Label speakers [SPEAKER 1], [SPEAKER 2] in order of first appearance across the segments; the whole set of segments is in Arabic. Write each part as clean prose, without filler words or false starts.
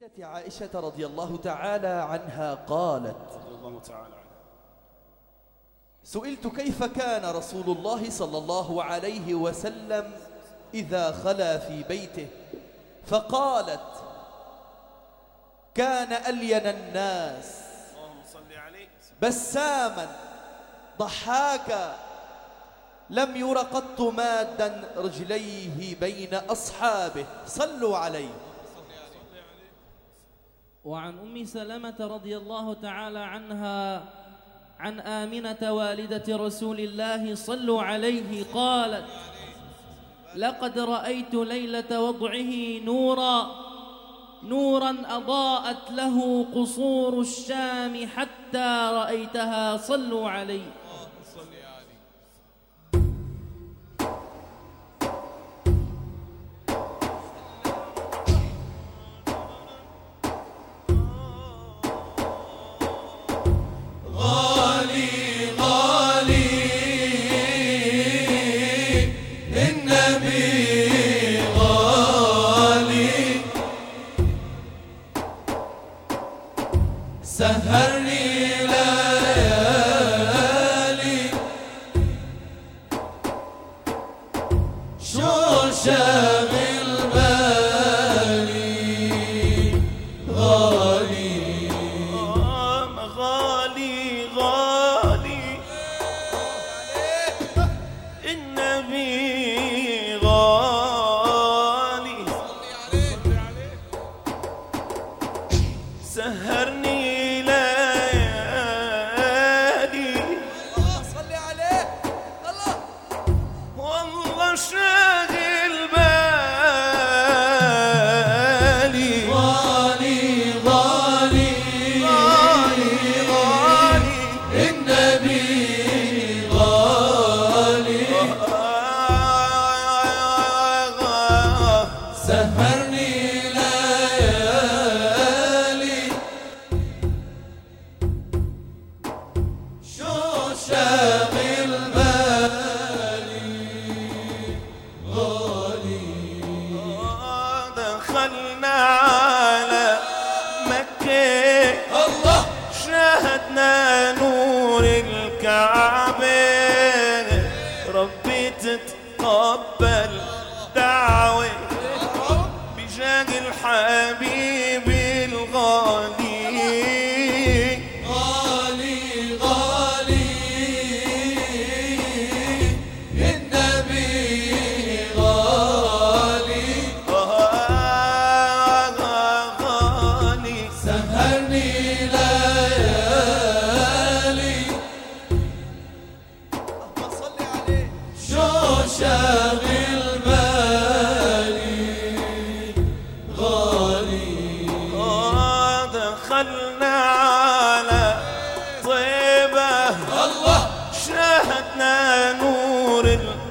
[SPEAKER 1] عائشة رضي الله تعالى عنها قالت: سئلت كيف كان رسول الله صلى الله عليه وسلم إذا خلا في بيته، فقالت: كان ألين الناس بساما ضحاكا لم ير قط مادا رجليه بين أصحابه. صلوا عليه.
[SPEAKER 2] وعن أم سلمة رضي الله تعالى عنها عن آمنة والدة رسول الله صلوا عليه قالت: لقد رأيت ليلة وضعه نورا أضاءت له قصور الشام حتى رأيتها. صلوا عليه.
[SPEAKER 1] سهرني ليالي شو شاغل بالي غالي
[SPEAKER 3] غالي غالي النبي غالي سهرني شاغل بالي
[SPEAKER 1] غالي غالي غالي غالي النبي غالي سهرني ليالي شو شاغل
[SPEAKER 3] دخلنا على مكة الله شاهدنا نور الكعبة ربي تتقبل دعوة بجاه الحبيب الغالي
[SPEAKER 1] غالي غالي النبي غالي سهرني ليالي اللهم صل عليه شو شاغل بالي غالي
[SPEAKER 3] دخلنا على طيبة الله شاهدنا نور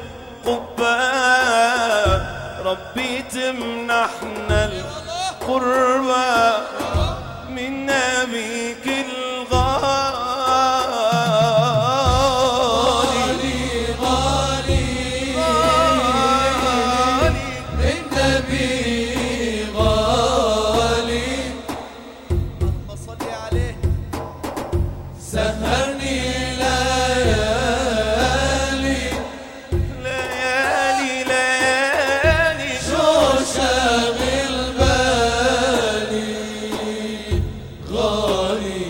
[SPEAKER 3] القبة ربي تمنحنا القربة من نبيك الغالي
[SPEAKER 1] غالي غالي النبي غالي اللهم صل عليه سهرني ليالي
[SPEAKER 3] ليالي ليالي
[SPEAKER 1] شو شاغل بالي غالي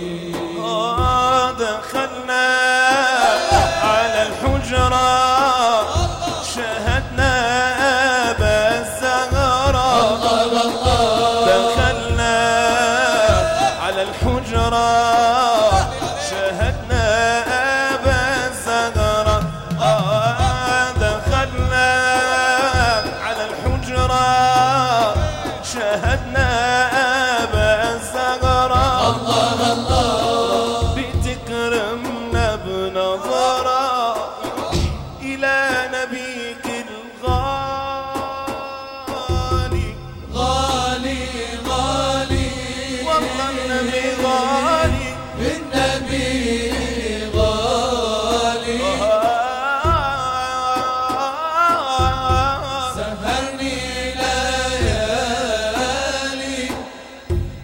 [SPEAKER 3] دخلنا على الحجرة شاهدنا أبا الزهراء دخلنا على الحجرة شاهدنا أبا الزهراء دخلنا على الحجرة شاهدنا أبا الزهراء الله الله بتكرمنا بنظرة إلى نبيك الغالي
[SPEAKER 1] غالي غالي
[SPEAKER 3] والله النبي غالي
[SPEAKER 1] النبي غالي سهرني ليالي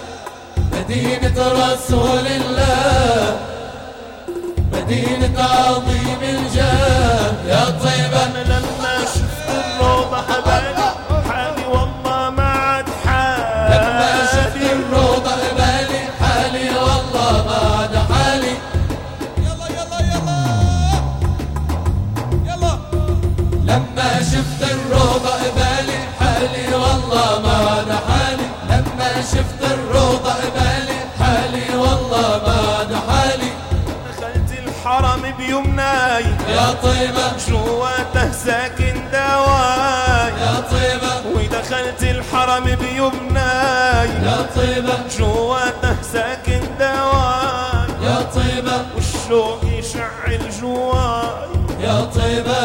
[SPEAKER 3] مدينة رسول الله، مدينة عظيم الجاه يا طيبة.
[SPEAKER 4] لما شفت الروضة حبالي حالي والله ما عاد حالي،
[SPEAKER 3] لما شفت الروضة بالي حالي والله ما عاد حالي.
[SPEAKER 1] يلا يلا يلا يلا.
[SPEAKER 3] لما شفت الروضة بالي حالي والله ما عاد حالي، لما شفت الروضة بالي حالي والله ما عاد حالي.
[SPEAKER 4] دخلت الحرم بيمناي
[SPEAKER 3] يا طيبة،
[SPEAKER 4] جواته ساكن دواي
[SPEAKER 3] يا طيبة،
[SPEAKER 4] ودخلت الحرم بيمناي
[SPEAKER 3] يا طيبة،
[SPEAKER 4] جواته ساكن دواي
[SPEAKER 3] يا طيبة،
[SPEAKER 4] والشوق يشعل جواي
[SPEAKER 3] يا طيبة،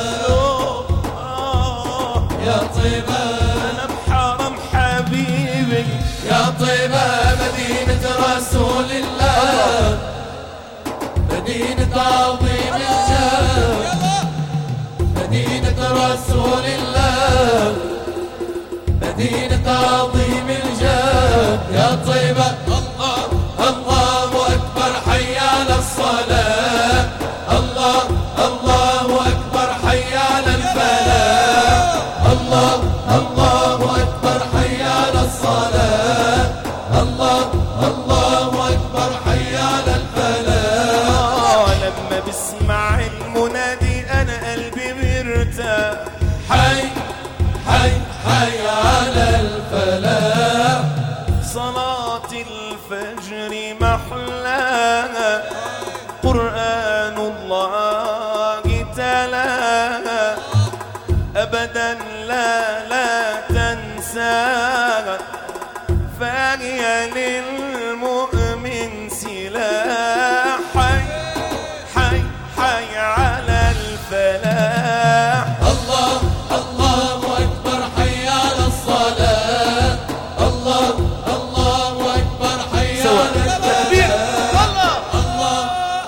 [SPEAKER 3] يا طيبة.
[SPEAKER 4] أنا بحرم حبيبي
[SPEAKER 3] يا طيبة مدينة رسول الله، مدينة عظيم الجاه، مدينة رسول الله، مدينة عظيم الجاه يا طيبة. الله الله أكبر حي على الصلاة، الله الله أكبر حي على الفلاح، الله الله أكبر حي على الصلاة، الله الله أكبر حي على الفلاح.
[SPEAKER 4] لما بسمع المنادي أنا قلبي مرتاح.
[SPEAKER 3] حي حي حي على الفلاح.
[SPEAKER 4] صلاة الفجر محلاها، قرآن الله تلاها، أبدا لا تنساها، فهي للمؤمن سلاح. حي حي حي على الفلاح.
[SPEAKER 3] الله الله أكبر حي على الصلاة، الله الله أكبر حي على الفلاح. الله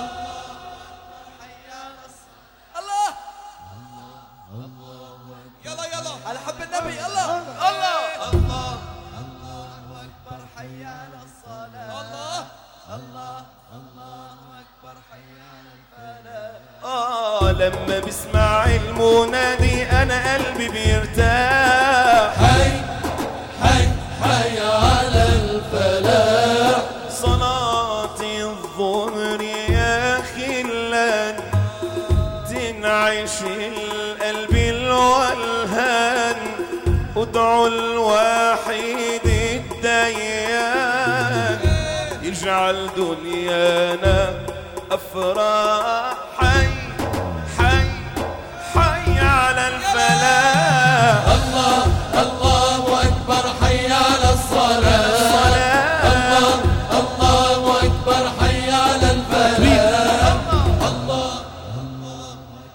[SPEAKER 1] الله يلا يلا على حب النبي. الله
[SPEAKER 3] الله
[SPEAKER 1] الله أكبر حي على الصلاة. الله الله أكبر حي على الفلاح.
[SPEAKER 4] لما بسمع المنادي أنا قلبي بيرتاح.
[SPEAKER 3] حي حي حي على الفلاح.
[SPEAKER 4] صلاة الظهر يا خلان تنعش القلب الولهان، ادعوا الواحد الديان يجعل دنيانا أفراح. حي حي حي على الفلاح.
[SPEAKER 3] الله الله أكبر حي على الصلاة، الله الله أكبر حي على الفلاح. الله
[SPEAKER 1] الله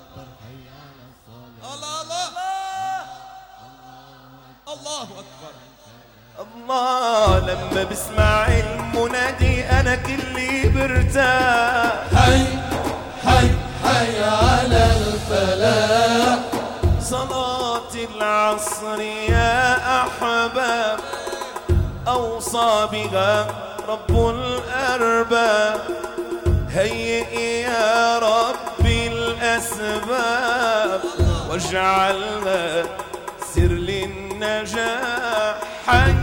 [SPEAKER 1] الله أكبر.
[SPEAKER 4] الله لما بسمع المنادي أنا كلي برتاح.
[SPEAKER 3] حي حي حي على الفلاح.
[SPEAKER 4] صلاة العصر يا أحباب أوصى بها رب الأرباب، هيئ يا ربي الأسباب واجعلها سر للنجاح. حي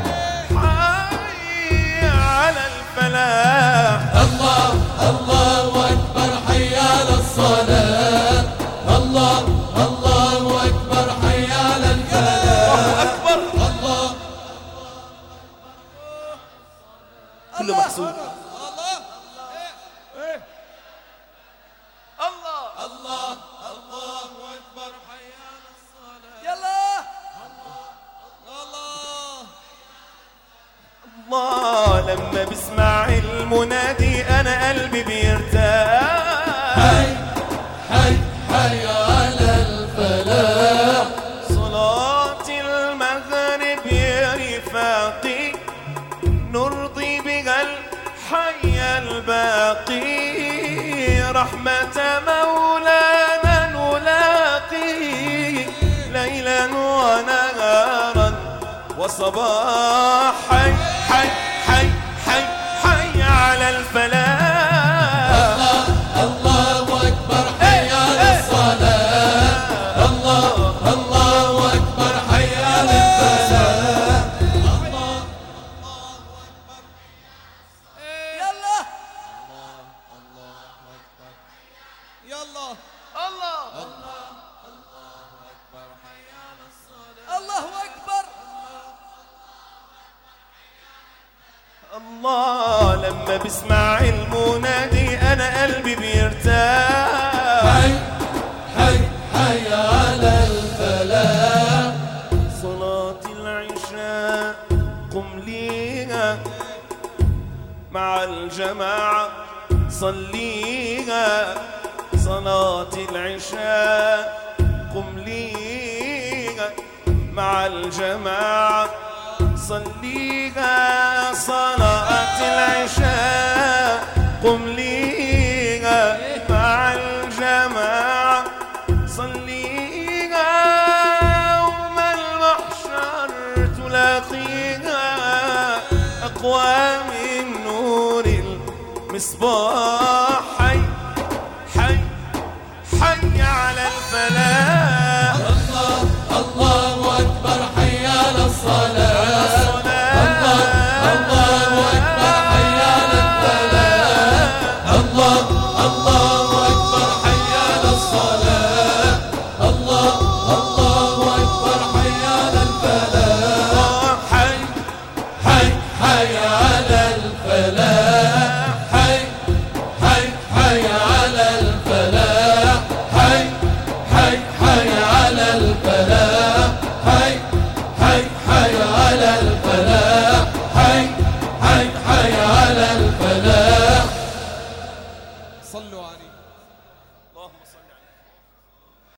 [SPEAKER 4] حي على الفلاح.
[SPEAKER 3] الله الله أكبر حي على الصلاة، الله الله أكبر حي على الفلاح.
[SPEAKER 4] أكبر
[SPEAKER 3] الله
[SPEAKER 4] كله محسوب.
[SPEAKER 1] الله
[SPEAKER 4] الله
[SPEAKER 3] الله الله أكبر حي على الصلاة.
[SPEAKER 1] يلا
[SPEAKER 4] الله لما بسمع المنادي أنا قلبي بيرتاح.
[SPEAKER 3] حي حي حي على الفلاح.
[SPEAKER 4] صلاة المغرب يا رفاقي نرضي بها الحي الباقي، رحمة مولانا نلاقي ليلا ونهارا وصباح. حي حي حي حي على الفلاح.
[SPEAKER 3] الله أكبر حي على الصلاة. الله أكبر حي على الفلاح.
[SPEAKER 1] يلا يلا الله أكبر.
[SPEAKER 4] الله لما بسمع المنادي أنا قلبي بيرتاح.
[SPEAKER 3] حي على الفلاح.
[SPEAKER 4] صلاة العشاء قم ليها مع الجماعة صليها. صلاة العشاء قم ليها مع الجماعة صليها. صلاة العشاء قم ليها مع الجماعة صليها. يوم المحشر تلاقيها أقوى من نور المصباح. حي على الفلاح.